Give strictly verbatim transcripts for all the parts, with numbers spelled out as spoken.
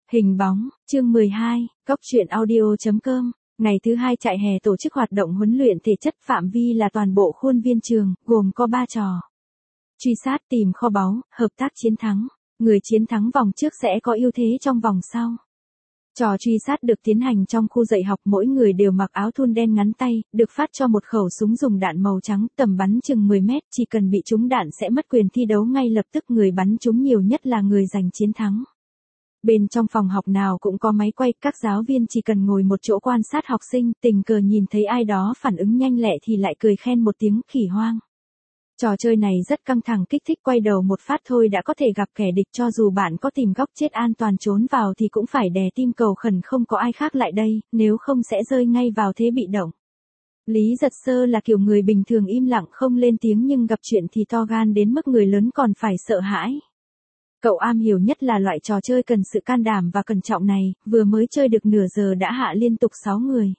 Hình bóng, chương mười hai, Cóc truyện audio chấm com. Ngày thứ hai trại hè tổ chức hoạt động huấn luyện thể chất, phạm vi là toàn bộ khuôn viên trường, gồm có ba trò. Truy sát, tìm kho báu, hợp tác chiến thắng. Người chiến thắng vòng trước sẽ có ưu thế trong vòng sau. Trò truy sát được tiến hành trong khu dạy học, mỗi người đều mặc áo thun đen ngắn tay, được phát cho một khẩu súng dùng đạn màu trắng, tầm bắn chừng mười mét, chỉ cần bị trúng đạn sẽ mất quyền thi đấu ngay lập tức, người bắn trúng nhiều nhất là người giành chiến thắng. Bên trong phòng học nào cũng có máy quay, các giáo viên chỉ cần ngồi một chỗ quan sát học sinh, tình cờ nhìn thấy ai đó phản ứng nhanh lẹ thì lại cười khen một tiếng khỉ hoang. Trò chơi này rất căng thẳng, kích thích, quay đầu một phát thôi đã có thể gặp kẻ địch, cho dù bạn có tìm góc chết an toàn trốn vào thì cũng phải đè tim cầu khẩn không có ai khác lại đây, nếu không sẽ rơi ngay vào thế bị động. Lý Giật Sơ là kiểu người bình thường im lặng không lên tiếng, nhưng gặp chuyện thì to gan đến mức người lớn còn phải sợ hãi. Cậu am hiểu nhất là loại trò chơi cần sự can đảm và cẩn trọng này, vừa mới chơi được nửa giờ đã hạ liên tục sáu người.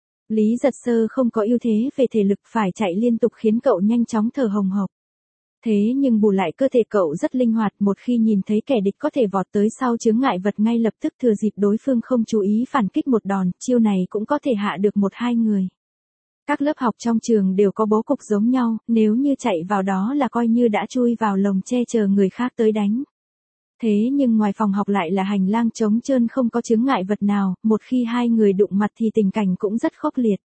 Lý Giật Sơ không có ưu thế về thể lực, phải chạy liên tục khiến cậu nhanh chóng thở hồng hộc. Thế nhưng bù lại cơ thể cậu rất linh hoạt, một khi nhìn thấy kẻ địch có thể vọt tới sau chướng ngại vật ngay lập tức, thừa dịp đối phương không chú ý phản kích một đòn, chiêu này cũng có thể hạ được một hai người. Các lớp học trong trường đều có bố cục giống nhau, nếu như chạy vào đó là coi như đã chui vào lồng che chờ người khác tới đánh. Thế nhưng ngoài phòng học lại là hành lang trống trơn không có chướng ngại vật nào, một khi hai người đụng mặt thì tình cảnh cũng rất khốc liệt.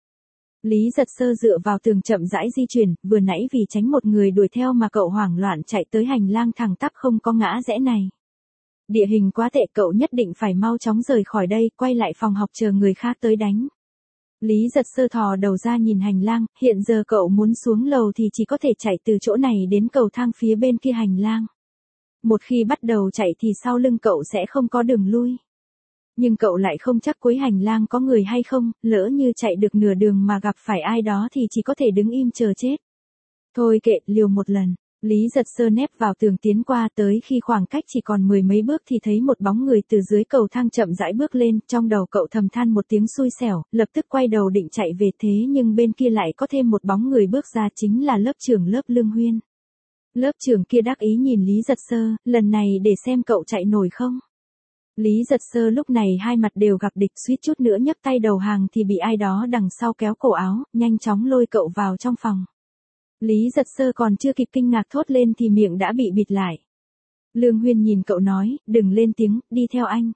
Lý Giật Sơ dựa vào tường chậm rãi di chuyển, vừa nãy vì tránh một người đuổi theo mà cậu hoảng loạn chạy tới hành lang thẳng tắp không có ngã rẽ này. Địa hình quá tệ, cậu nhất định phải mau chóng rời khỏi đây, quay lại phòng học chờ người khác tới đánh. Lý Giật Sơ thò đầu ra nhìn hành lang, hiện giờ cậu muốn xuống lầu thì chỉ có thể chạy từ chỗ này đến cầu thang phía bên kia hành lang. Một khi bắt đầu chạy thì sau lưng cậu sẽ không có đường lui. Nhưng cậu lại không chắc cuối hành lang có người hay không, lỡ như chạy được nửa đường mà gặp phải ai đó thì chỉ có thể đứng im chờ chết. Thôi kệ, liều một lần. Lý Giật Sơ nép vào tường tiến qua, tới khi khoảng cách chỉ còn mười mấy bước thì thấy một bóng người từ dưới cầu thang chậm rãi bước lên, trong đầu cậu thầm than một tiếng xui xẻo, lập tức quay đầu định chạy về, thế nhưng bên kia lại có thêm một bóng người bước ra, chính là lớp trưởng lớp Lương Huyên. Lớp trưởng kia đắc ý nhìn Lý Giật Sơ, lần này để xem cậu chạy nổi không. Lý Giật Sơ lúc này hai mặt đều gặp địch, suýt chút nữa nhấc tay đầu hàng thì bị ai đó đằng sau kéo cổ áo, nhanh chóng lôi cậu vào trong phòng. Lý Giật Sơ còn chưa kịp kinh ngạc thốt lên thì miệng đã bị bịt lại. Lương Huyên nhìn cậu nói, đừng lên tiếng, đi theo anh.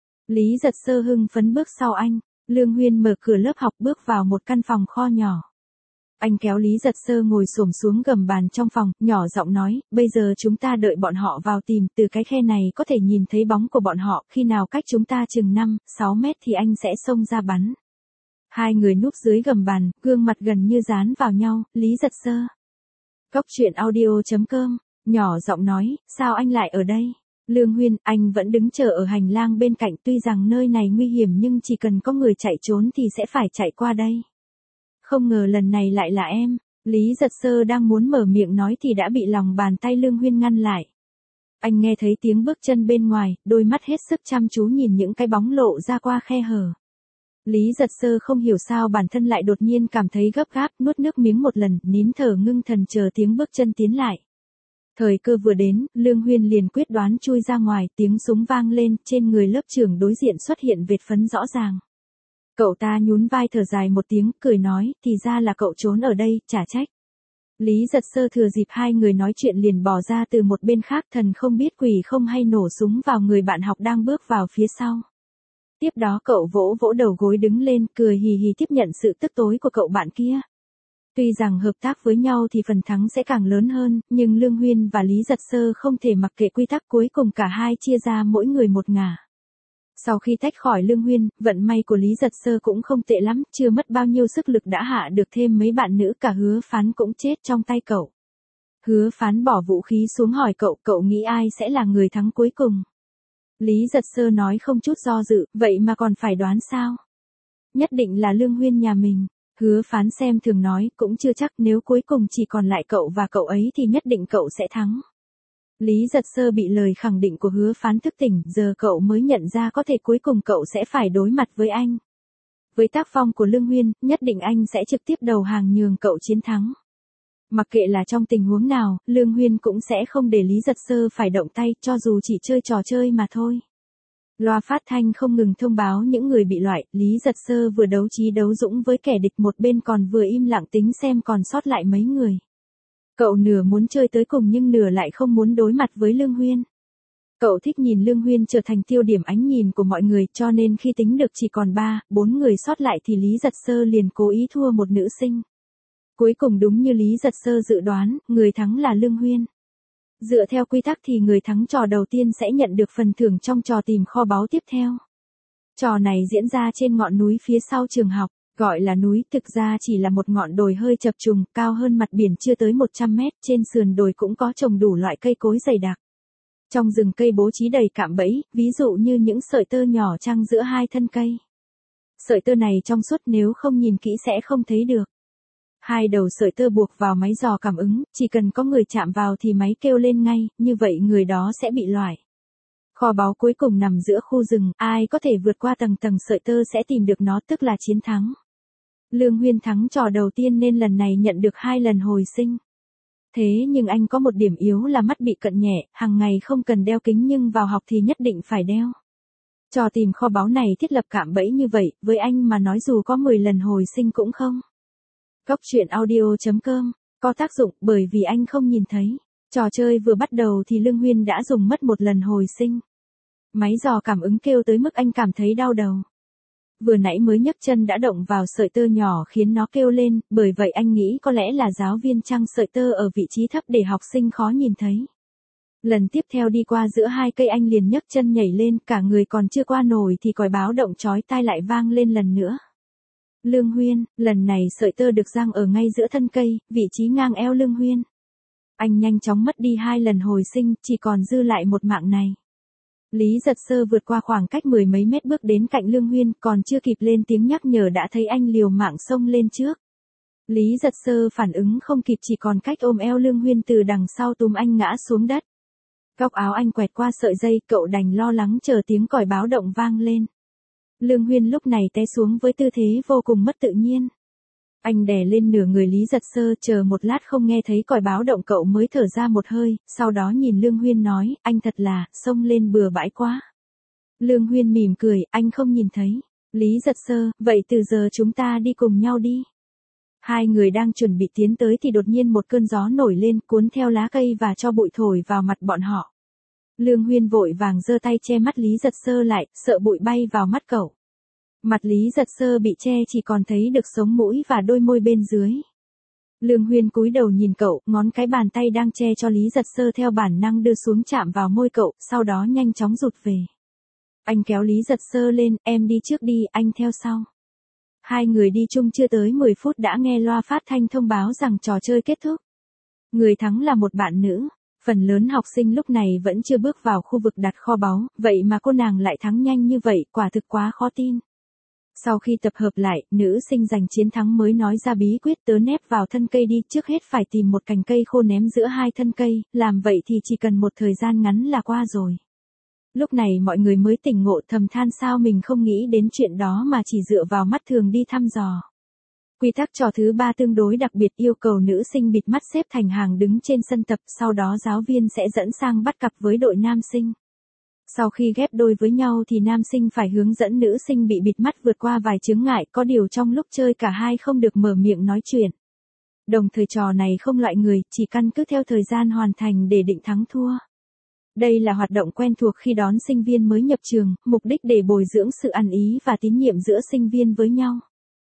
Lý Giật Sơ hưng phấn bước sau anh. Lương Huyên mở cửa lớp học bước vào một căn phòng kho nhỏ. Anh kéo Lý Giật Sơ ngồi xổm xuống gầm bàn trong phòng, nhỏ giọng nói, bây giờ chúng ta đợi bọn họ vào tìm, từ cái khe này có thể nhìn thấy bóng của bọn họ, khi nào cách chúng ta chừng năm, sáu mét thì anh sẽ xông ra bắn. Hai người núp dưới gầm bàn, gương mặt gần như dán vào nhau. Lý Giật Sơ. Cóc truyện audio chấm com, nhỏ giọng nói, sao anh lại ở đây? Lương Huyên, anh vẫn đứng chờ ở hành lang bên cạnh, tuy rằng nơi này nguy hiểm nhưng chỉ cần có người chạy trốn thì sẽ phải chạy qua đây. Không ngờ lần này lại là em. Lý Giật Sơ đang muốn mở miệng nói thì đã bị lòng bàn tay Lương Huyên ngăn lại. Anh nghe thấy tiếng bước chân bên ngoài, đôi mắt hết sức chăm chú nhìn những cái bóng lộ ra qua khe hở. Lý Giật Sơ không hiểu sao bản thân lại đột nhiên cảm thấy gấp gáp, nuốt nước miếng một lần, nín thở ngưng thần chờ tiếng bước chân tiến lại. Thời cơ vừa đến, Lương Huyên liền quyết đoán chui ra ngoài, tiếng súng vang lên, trên người lớp trưởng đối diện xuất hiện vệt phấn rõ ràng. Cậu ta nhún vai thở dài một tiếng, cười nói, thì ra là cậu trốn ở đây, chả trách. Lý Giật Sơ thừa dịp hai người nói chuyện liền bỏ ra từ một bên khác, thần không biết quỷ không hay nổ súng vào người bạn học đang bước vào phía sau. Tiếp đó cậu vỗ vỗ đầu gối đứng lên, cười hì hì tiếp nhận sự tức tối của cậu bạn kia. Tuy rằng hợp tác với nhau thì phần thắng sẽ càng lớn hơn, nhưng Lương Huyên và Lý Giật Sơ không thể mặc kệ quy tắc, cuối cùng cả hai chia ra mỗi người một ngả. Sau khi tách khỏi Lương Huyên, vận may của Lý Giật Sơ cũng không tệ lắm, chưa mất bao nhiêu sức lực đã hạ được thêm mấy bạn nữ, cả Hứa Phán cũng chết trong tay cậu. Hứa Phán bỏ vũ khí xuống hỏi cậu, cậu nghĩ ai sẽ là người thắng cuối cùng? Lý Giật Sơ nói không chút do dự, vậy mà còn phải đoán sao? Nhất định là Lương Huyên nhà mình. Hứa Phán xem thường nói, cũng chưa chắc, nếu cuối cùng chỉ còn lại cậu và cậu ấy thì nhất định cậu sẽ thắng. Lý Giật Sơ bị lời khẳng định của Hứa Phán thức tỉnh, giờ cậu mới nhận ra có thể cuối cùng cậu sẽ phải đối mặt với anh. Với tác phong của Lương Huyên, nhất định anh sẽ trực tiếp đầu hàng nhường cậu chiến thắng. Mặc kệ là trong tình huống nào, Lương Huyên cũng sẽ không để Lý Giật Sơ phải động tay, cho dù chỉ chơi trò chơi mà thôi. Loa phát thanh không ngừng thông báo những người bị loại, Lý Giật Sơ vừa đấu trí đấu dũng với kẻ địch một bên còn vừa im lặng tính xem còn sót lại mấy người. Cậu nửa muốn chơi tới cùng nhưng nửa lại không muốn đối mặt với Lương Huyên. Cậu thích nhìn Lương Huyên trở thành tiêu điểm ánh nhìn của mọi người cho nên khi tính được chỉ còn ba, bốn người sót lại thì Lý Giật Sơ liền cố ý thua một nữ sinh. Cuối cùng đúng như Lý Giật Sơ dự đoán, người thắng là Lương Huyên. Dựa theo quy tắc thì người thắng trò đầu tiên sẽ nhận được phần thưởng trong trò tìm kho báu tiếp theo. Trò này diễn ra trên ngọn núi phía sau trường học, gọi là núi thực ra chỉ là một ngọn đồi hơi chập trùng, cao hơn mặt biển chưa tới một trăm mét, trên sườn đồi cũng có trồng đủ loại cây cối dày đặc. Trong rừng cây bố trí đầy cạm bẫy, ví dụ như những sợi tơ nhỏ trăng giữa hai thân cây. Sợi tơ này trong suốt nếu không nhìn kỹ sẽ không thấy được. Hai đầu sợi tơ buộc vào máy dò cảm ứng, chỉ cần có người chạm vào thì máy kêu lên ngay, như vậy người đó sẽ bị loại. Kho báu cuối cùng nằm giữa khu rừng, ai có thể vượt qua tầng tầng sợi tơ sẽ tìm được nó tức là chiến thắng. Lương Huyên thắng trò đầu tiên nên lần này nhận được hai lần hồi sinh. Thế nhưng anh có một điểm yếu là mắt bị cận nhẹ, hàng ngày không cần đeo kính nhưng vào học thì nhất định phải đeo. Trò tìm kho báu này thiết lập cạm bẫy như vậy, với anh mà nói dù có mười lần hồi sinh cũng không. Góc truyện audio chấm com, có tác dụng bởi vì anh không nhìn thấy. Trò chơi vừa bắt đầu thì Lương Huyên đã dùng mất một lần hồi sinh. Máy dò cảm ứng kêu tới mức anh cảm thấy đau đầu. Vừa nãy mới nhấc chân đã động vào sợi tơ nhỏ khiến nó kêu lên, bởi vậy anh nghĩ có lẽ là giáo viên trăng sợi tơ ở vị trí thấp để học sinh khó nhìn thấy. Lần tiếp theo đi qua giữa hai cây anh liền nhấc chân nhảy lên, cả người còn chưa qua nổi thì còi báo động chói tai lại vang lên lần nữa. Lương Huyên, lần này sợi tơ được giăng ở ngay giữa thân cây, vị trí ngang eo Lương Huyên. Anh nhanh chóng mất đi hai lần hồi sinh, chỉ còn dư lại một mạng này. Lý Giật Sơ vượt qua khoảng cách mười mấy mét bước đến cạnh Lương Huyên, còn chưa kịp lên tiếng nhắc nhở đã thấy anh liều mạng xông lên trước. Lý Giật Sơ phản ứng không kịp chỉ còn cách ôm eo Lương Huyên từ đằng sau túm anh ngã xuống đất. Góc áo anh quẹt qua sợi dây, cậu đành lo lắng chờ tiếng còi báo động vang lên. Lương Huyên lúc này té xuống với tư thế vô cùng mất tự nhiên. Anh đè lên nửa người Lý Giật Sơ, chờ một lát không nghe thấy còi báo động cậu mới thở ra một hơi, sau đó nhìn Lương Huyên nói, anh thật là, xông lên bừa bãi quá. Lương Huyên mỉm cười, anh không nhìn thấy. Lý Giật Sơ, vậy từ giờ chúng ta đi cùng nhau đi. Hai người đang chuẩn bị tiến tới thì đột nhiên một cơn gió nổi lên, cuốn theo lá cây và cho bụi thổi vào mặt bọn họ. Lương Huyên vội vàng giơ tay che mắt Lý Giật Sơ lại, sợ bụi bay vào mắt cậu. Mặt Lý Giật Sơ bị che chỉ còn thấy được sống mũi và đôi môi bên dưới. Lương Huyên cúi đầu nhìn cậu, ngón cái bàn tay đang che cho Lý Giật Sơ theo bản năng đưa xuống chạm vào môi cậu, sau đó nhanh chóng rụt về. Anh kéo Lý Giật Sơ lên, em đi trước đi, anh theo sau. Hai người đi chung chưa tới mười phút đã nghe loa phát thanh thông báo rằng trò chơi kết thúc. Người thắng là một bạn nữ. Phần lớn học sinh lúc này vẫn chưa bước vào khu vực đặt kho báu, vậy mà cô nàng lại thắng nhanh như vậy, quả thực quá khó tin. Sau khi tập hợp lại, nữ sinh giành chiến thắng mới nói ra bí quyết tớ nép vào thân cây đi, trước hết phải tìm một cành cây khô ném giữa hai thân cây, làm vậy thì chỉ cần một thời gian ngắn là qua rồi. Lúc này mọi người mới tỉnh ngộ, thầm than sao mình không nghĩ đến chuyện đó mà chỉ dựa vào mắt thường đi thăm dò. Quy tắc trò thứ ba tương đối đặc biệt, yêu cầu nữ sinh bịt mắt xếp thành hàng đứng trên sân tập, sau đó giáo viên sẽ dẫn sang bắt cặp với đội nam sinh. Sau khi ghép đôi với nhau thì nam sinh phải hướng dẫn nữ sinh bị bịt mắt vượt qua vài chướng ngại, có điều trong lúc chơi cả hai không được mở miệng nói chuyện. Đồng thời trò này không loại người, chỉ căn cứ theo thời gian hoàn thành để định thắng thua. Đây là hoạt động quen thuộc khi đón sinh viên mới nhập trường, mục đích để bồi dưỡng sự ăn ý và tín nhiệm giữa sinh viên với nhau.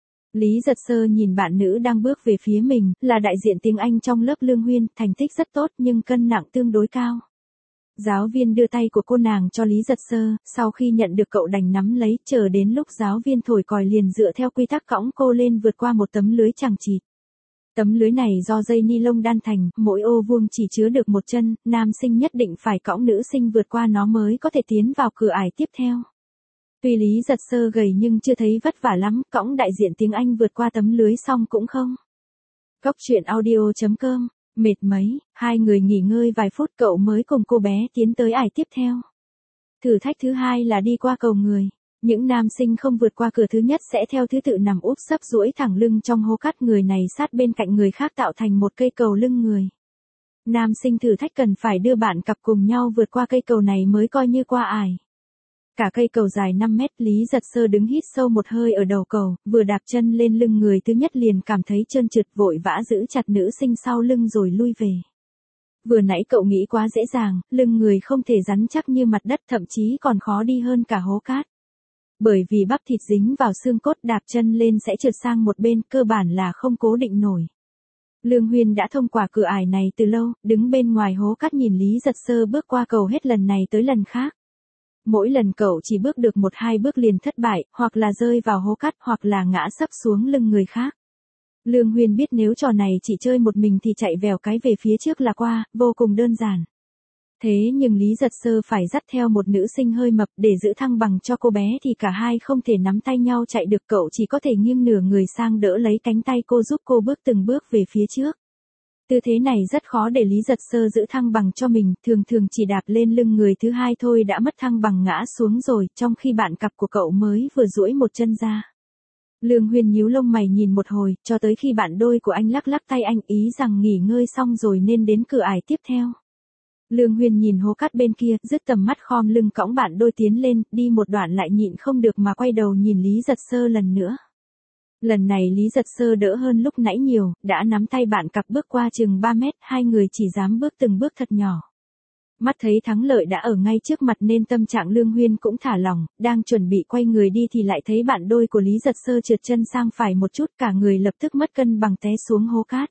Lý Giật Sơ nhìn bạn nữ đang bước về phía mình, là đại diện tiếng Anh trong lớp Lương Huyên, thành tích rất tốt nhưng cân nặng tương đối cao. Giáo viên đưa tay của cô nàng cho Lý Giật Sơ, sau khi nhận được cậu đành nắm lấy, chờ đến lúc giáo viên thổi còi liền dựa theo quy tắc cõng cô lên vượt qua một tấm lưới chằng chịt. Tấm lưới này do dây ni lông đan thành, mỗi ô vuông chỉ chứa được một chân, nam sinh nhất định phải cõng nữ sinh vượt qua nó mới có thể tiến vào cửa ải tiếp theo. Tuy Lý Giật Sơ gầy nhưng chưa thấy vất vả lắm, cõng đại diện tiếng Anh vượt qua tấm lưới xong cũng không. Góc truyện audio chấm com, mệt mấy, hai người nghỉ ngơi vài phút cậu mới cùng cô bé tiến tới ải tiếp theo. Thử thách thứ hai là đi qua cầu người. Những nam sinh không vượt qua cửa thứ nhất sẽ theo thứ tự nằm úp sấp duỗi thẳng lưng trong hố cát, người này sát bên cạnh người khác tạo thành một cây cầu lưng người. Nam sinh thử thách cần phải đưa bạn cặp cùng nhau vượt qua cây cầu này mới coi như qua ải. Cả cây cầu dài năm mét, Lý Giật Sơ đứng hít sâu một hơi ở đầu cầu, vừa đạp chân lên lưng người thứ nhất liền cảm thấy trơn trượt, vội vã giữ chặt nữ sinh sau lưng rồi lui về. Vừa nãy cậu nghĩ quá dễ dàng, lưng người không thể rắn chắc như mặt đất, thậm chí còn khó đi hơn cả hố cát. Bởi vì bắp thịt dính vào xương cốt, đạp chân lên sẽ trượt sang một bên, cơ bản là không cố định nổi. Lương Huyên đã thông qua cửa ải này từ lâu, đứng bên ngoài hố cát nhìn Lý Giật Sơ bước qua cầu hết lần này tới lần khác. Mỗi lần cậu chỉ bước được một hai bước liền thất bại, hoặc là rơi vào hố cát, hoặc là ngã sấp xuống lưng người khác. Lương Huyên biết nếu trò này chỉ chơi một mình thì chạy vèo cái về phía trước là qua, vô cùng đơn giản. Thế nhưng Lý Giật Sơ phải dắt theo một nữ sinh hơi mập để giữ thăng bằng cho cô bé thì cả hai không thể nắm tay nhau chạy được, cậu chỉ có thể nghiêng nửa người sang đỡ lấy cánh tay cô giúp cô bước từng bước về phía trước. Tư thế này rất khó để Lý Giật Sơ giữ thăng bằng cho mình, thường thường chỉ đạp lên lưng người thứ hai thôi đã mất thăng bằng ngã xuống rồi, trong khi bạn cặp của cậu mới vừa duỗi một chân ra. Lương Huyên nhíu lông mày nhìn một hồi, cho tới khi bạn đôi của anh lắc lắc tay anh ý rằng nghỉ ngơi xong rồi nên đến cửa ải tiếp theo. Lương Huyên nhìn hố cát bên kia, dứt tầm mắt khom lưng cõng bạn đôi tiến lên, đi một đoạn lại nhịn không được mà quay đầu nhìn Lý Giật Sơ lần nữa. Lần này Lý Giật Sơ đỡ hơn lúc nãy nhiều, đã nắm tay bạn cặp bước qua chừng ba mét, hai người chỉ dám bước từng bước thật nhỏ. Mắt thấy thắng lợi đã ở ngay trước mặt nên tâm trạng Lương Huyên cũng thả lỏng, đang chuẩn bị quay người đi thì lại thấy bạn đôi của Lý Giật Sơ trượt chân sang phải một chút, cả người lập tức mất cân bằng té xuống hố cát.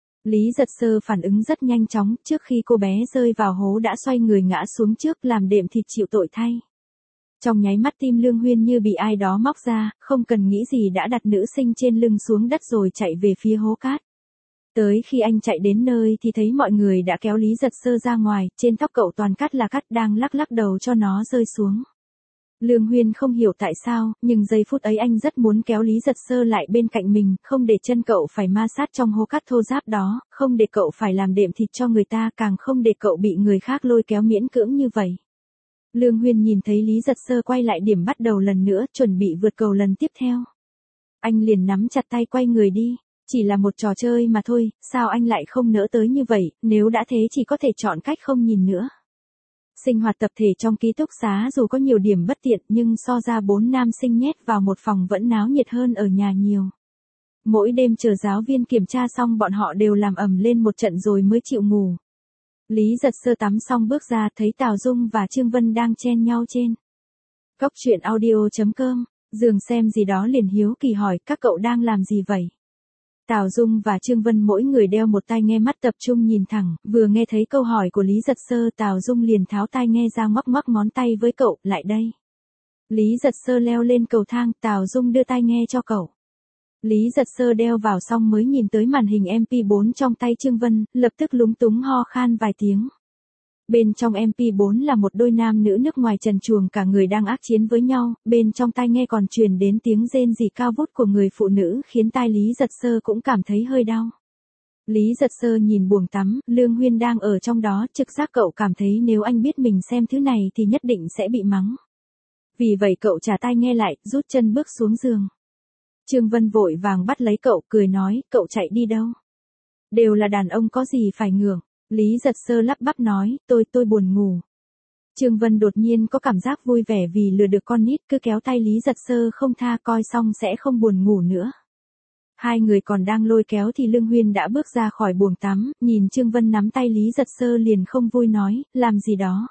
Lý Giật Sơ phản ứng rất nhanh chóng, trước khi cô bé rơi vào hố đã xoay người ngã xuống trước làm đệm thịt chịu tội thay. Trong nháy mắt tim Lương Huyên như bị ai đó móc ra, không cần nghĩ gì đã đặt nữ sinh trên lưng xuống đất rồi chạy về phía hố cát. Tới khi anh chạy đến nơi thì thấy mọi người đã kéo Lý Giật Sơ ra ngoài, trên tóc cậu toàn cát là cát đang lắc lắc đầu cho nó rơi xuống. Lương Huyên không hiểu tại sao, nhưng giây phút ấy anh rất muốn kéo Lý Giật Sơ lại bên cạnh mình, không để chân cậu phải ma sát trong hố cát thô ráp đó, không để cậu phải làm đệm thịt cho người ta, càng không để cậu bị người khác lôi kéo miễn cưỡng như vậy. Lương Huyên nhìn thấy Lý Giật Sơ quay lại điểm bắt đầu lần nữa, chuẩn bị vượt cầu lần tiếp theo. Anh liền nắm chặt tay quay người đi, chỉ là một trò chơi mà thôi, sao anh lại không nỡ tới như vậy, nếu đã thế chỉ có thể chọn cách không nhìn nữa. Sinh hoạt tập thể trong ký túc xá dù có nhiều điểm bất tiện nhưng so ra bốn nam sinh nhét vào một phòng vẫn náo nhiệt hơn ở nhà nhiều. Mỗi đêm chờ giáo viên kiểm tra xong bọn họ đều làm ầm lên một trận rồi mới chịu ngủ. Lý Giật Sơ tắm xong bước ra thấy Tào Dung và Trương Vân đang chen nhau trên Cốc truyện audio chấm com, giường xem gì đó liền hiếu kỳ hỏi các cậu đang làm gì vậy? Tào Dung và Trương Vân mỗi người đeo một tai nghe mắt tập trung nhìn thẳng, vừa nghe thấy câu hỏi của Lý Giật Sơ Tào Dung liền tháo tai nghe ra ngoắc ngoắc ngón tay với cậu, lại đây. Lý Giật Sơ leo lên cầu thang, Tào Dung đưa tai nghe cho cậu. Lý Giật Sơ đeo vào xong mới nhìn tới màn hình em pê bốn trong tay Trương Vân, lập tức lúng túng ho khan vài tiếng. Bên trong em pê bốn là một đôi nam nữ nước ngoài trần truồng cả người đang ác chiến với nhau, bên trong tai nghe còn truyền đến tiếng rên rỉ cao vút của người phụ nữ khiến tai Lý Giật Sơ cũng cảm thấy hơi đau. Lý Giật Sơ nhìn buồng tắm, Lương Huyên đang ở trong đó, trực giác cậu cảm thấy nếu anh biết mình xem thứ này thì nhất định sẽ bị mắng. Vì vậy cậu trả tai nghe lại, rút chân bước xuống giường. Trương Vân vội vàng bắt lấy cậu, cười nói, cậu chạy đi đâu? Đều là đàn ông có gì phải ngượng. Lý Giật Sơ lắp bắp nói, tôi tôi buồn ngủ. Trương Vân đột nhiên có cảm giác vui vẻ vì lừa được con nít, cứ kéo tay Lý Giật Sơ không tha, coi xong sẽ không buồn ngủ nữa. Hai người còn đang lôi kéo thì Lương Huyên đã bước ra khỏi buồng tắm, nhìn Trương Vân nắm tay Lý Giật Sơ liền không vui nói, làm gì đó.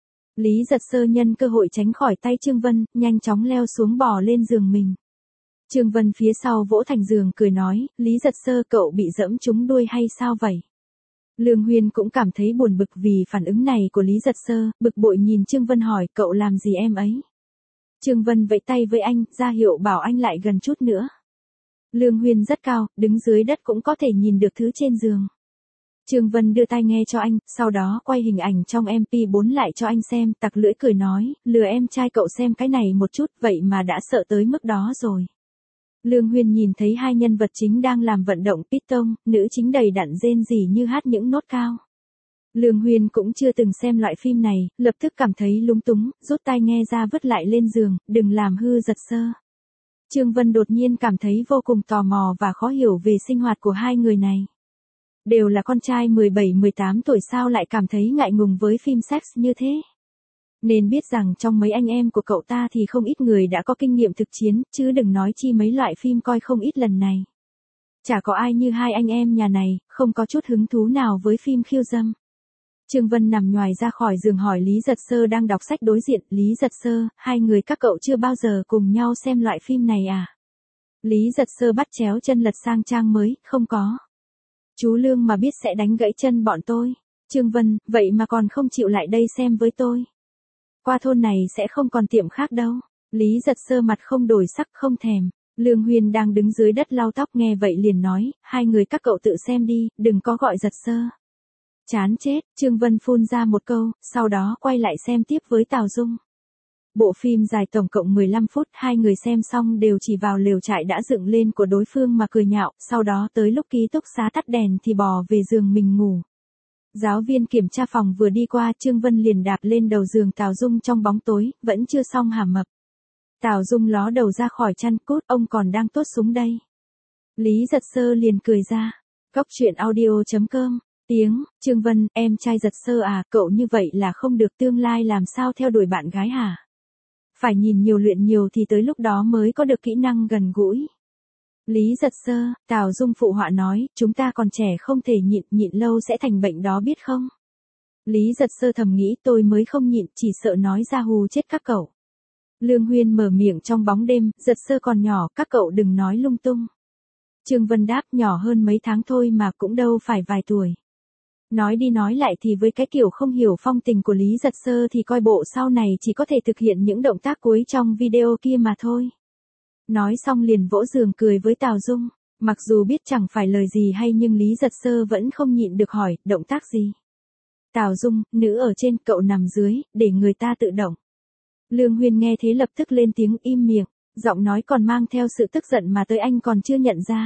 Lý Giật Sơ nhân cơ hội tránh khỏi tay Trương Vân, nhanh chóng leo xuống bò lên giường mình. Trương Vân phía sau vỗ thành giường cười nói, Lý Giật Sơ cậu bị dẫm trúng đuôi hay sao vậy? Lương Huyên cũng cảm thấy buồn bực vì phản ứng này của Lý Giật Sơ, bực bội nhìn Trương Vân hỏi, cậu làm gì em ấy? Trương Vân vẫy tay với anh, ra hiệu bảo anh lại gần chút nữa. Lương Huyên rất cao, đứng dưới đất cũng có thể nhìn được thứ trên giường. Trương Vân đưa tai nghe cho anh, sau đó quay hình ảnh trong em pê bốn lại cho anh xem, tặc lưỡi cười nói, lừa em trai cậu xem cái này một chút, vậy mà đã sợ tới mức đó rồi. Lương Huyên nhìn thấy hai nhân vật chính đang làm vận động Python, nữ chính đầy đặn rên rỉ như hát những nốt cao. Lương Huyên cũng chưa từng xem loại phim này, lập tức cảm thấy lúng túng, rút tai nghe ra vứt lại lên giường, đừng làm hư Giật Sơ. Trương Vân đột nhiên cảm thấy vô cùng tò mò và khó hiểu về sinh hoạt của hai người này. Đều là con trai mười bảy mười tám tuổi sao lại cảm thấy ngại ngùng với phim sex như thế. Nên biết rằng trong mấy anh em của cậu ta thì không ít người đã có kinh nghiệm thực chiến, chứ đừng nói chi mấy loại phim coi không ít lần này. Chả có ai như hai anh em nhà này, không có chút hứng thú nào với phim khiêu dâm. Trương Vân nằm nhoài ra khỏi giường hỏi Lý Giật Sơ đang đọc sách đối diện, Lý Giật Sơ, hai người các cậu chưa bao giờ cùng nhau xem loại phim này à? Lý Giật Sơ bắt chéo chân lật sang trang mới, không có. Chú Lương mà biết sẽ đánh gãy chân bọn tôi. Trương Vân, vậy mà còn không chịu lại đây xem với tôi. Qua thôn này sẽ không còn tiệm khác đâu. Lý Giật Sơ mặt không đổi sắc, không thèm. Lương Huyên đang đứng dưới đất lau tóc nghe vậy liền nói, hai người các cậu tự xem đi, đừng có gọi Giật Sơ. Chán chết, Trương Vân phun ra một câu, sau đó quay lại xem tiếp với Tào Dung. Bộ phim dài tổng cộng mười lăm phút, hai người xem xong đều chỉ vào lều trại đã dựng lên của đối phương mà cười nhạo, sau đó tới lúc ký túc xá tắt đèn thì bò về giường mình ngủ. Giáo viên kiểm tra phòng vừa đi qua, Trương Vân liền đạp lên đầu giường Tào Dung trong bóng tối, vẫn chưa xong hả mập. Tào Dung ló đầu ra khỏi chăn, cút, ông còn đang tuốt súng đây. Lý Giật Sơ liền cười ra. Cóc truyện audio chấm com. Tiếng, Trương Vân, em trai Giật Sơ à, cậu như vậy là không được, tương lai làm sao theo đuổi bạn gái hả? Phải nhìn nhiều luyện nhiều thì tới lúc đó mới có được kỹ năng gần gũi. Lý Giật Sơ, Tào Dung phụ họa nói, chúng ta còn trẻ không thể nhịn, nhịn lâu sẽ thành bệnh đó biết không? Lý Giật Sơ thầm nghĩ tôi mới không nhịn, chỉ sợ nói ra hù chết các cậu. Lương Huyên mở miệng trong bóng đêm, Giật Sơ còn nhỏ, các cậu đừng nói lung tung. Trương Vân đáp, nhỏ hơn mấy tháng thôi mà cũng đâu phải vài tuổi. Nói đi nói lại thì với cái kiểu không hiểu phong tình của Lý Giật Sơ thì coi bộ sau này chỉ có thể thực hiện những động tác cuối trong video kia mà thôi. Nói xong liền vỗ giường cười với Tào Dung, mặc dù biết chẳng phải lời gì hay nhưng Lý Giật Sơ vẫn không nhịn được hỏi, động tác gì? Tào Dung, nữ ở trên, cậu nằm dưới, để người ta tự động. Lương Huyên nghe thế lập tức lên tiếng im miệng, giọng nói còn mang theo sự tức giận mà tới anh còn chưa nhận ra.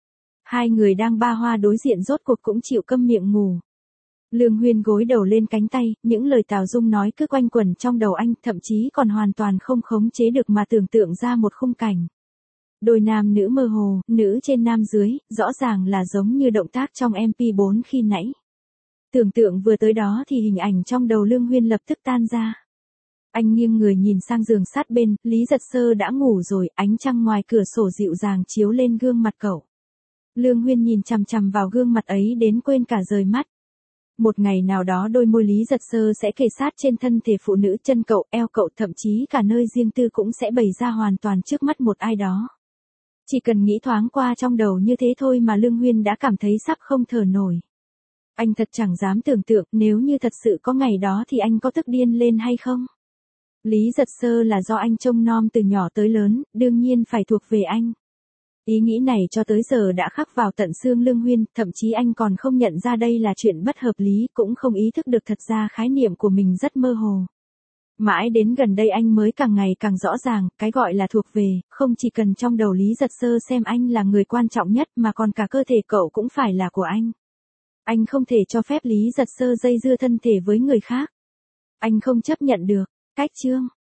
Hai người đang ba hoa đối diện rốt cuộc cũng chịu câm miệng ngủ. Lương Huyên gối đầu lên cánh tay, những lời Tào Dung nói cứ quanh quẩn trong đầu anh, thậm chí còn hoàn toàn không khống chế được mà tưởng tượng ra một khung cảnh. Đôi nam nữ mơ hồ, nữ trên nam dưới, rõ ràng là giống như động tác trong em pê bốn khi nãy. Tưởng tượng vừa tới đó thì hình ảnh trong đầu Lương Huyên lập tức tan ra. Anh nghiêng người nhìn sang giường sát bên, Lý Giật Sơ đã ngủ rồi, ánh trăng ngoài cửa sổ dịu dàng chiếu lên gương mặt cậu. Lương Huyên nhìn chằm chằm vào gương mặt ấy đến quên cả rời mắt. Một ngày nào đó đôi môi Lý Giật Sơ sẽ kề sát trên thân thể phụ nữ, chân cậu, eo cậu, thậm chí cả nơi riêng tư cũng sẽ bày ra hoàn toàn trước mắt một ai đó. Chỉ cần nghĩ thoáng qua trong đầu như thế thôi mà Lương Huyên đã cảm thấy sắp không thở nổi. Anh thật chẳng dám tưởng tượng nếu như thật sự có ngày đó thì anh có tức điên lên hay không? Lý Giật Sơ là do anh trông nom từ nhỏ tới lớn, đương nhiên phải thuộc về anh. Ý nghĩ này cho tới giờ đã khắc vào tận xương Lương Huyên, thậm chí anh còn không nhận ra đây là chuyện bất hợp lý, cũng không ý thức được thật ra khái niệm của mình rất mơ hồ. Mãi đến gần đây anh mới càng ngày càng rõ ràng, cái gọi là thuộc về, không chỉ cần trong đầu Lý Giật Sơ xem anh là người quan trọng nhất mà còn cả cơ thể cậu cũng phải là của anh. Anh không thể cho phép Lý Giật Sơ dây dưa thân thể với người khác. Anh không chấp nhận được. Cách chương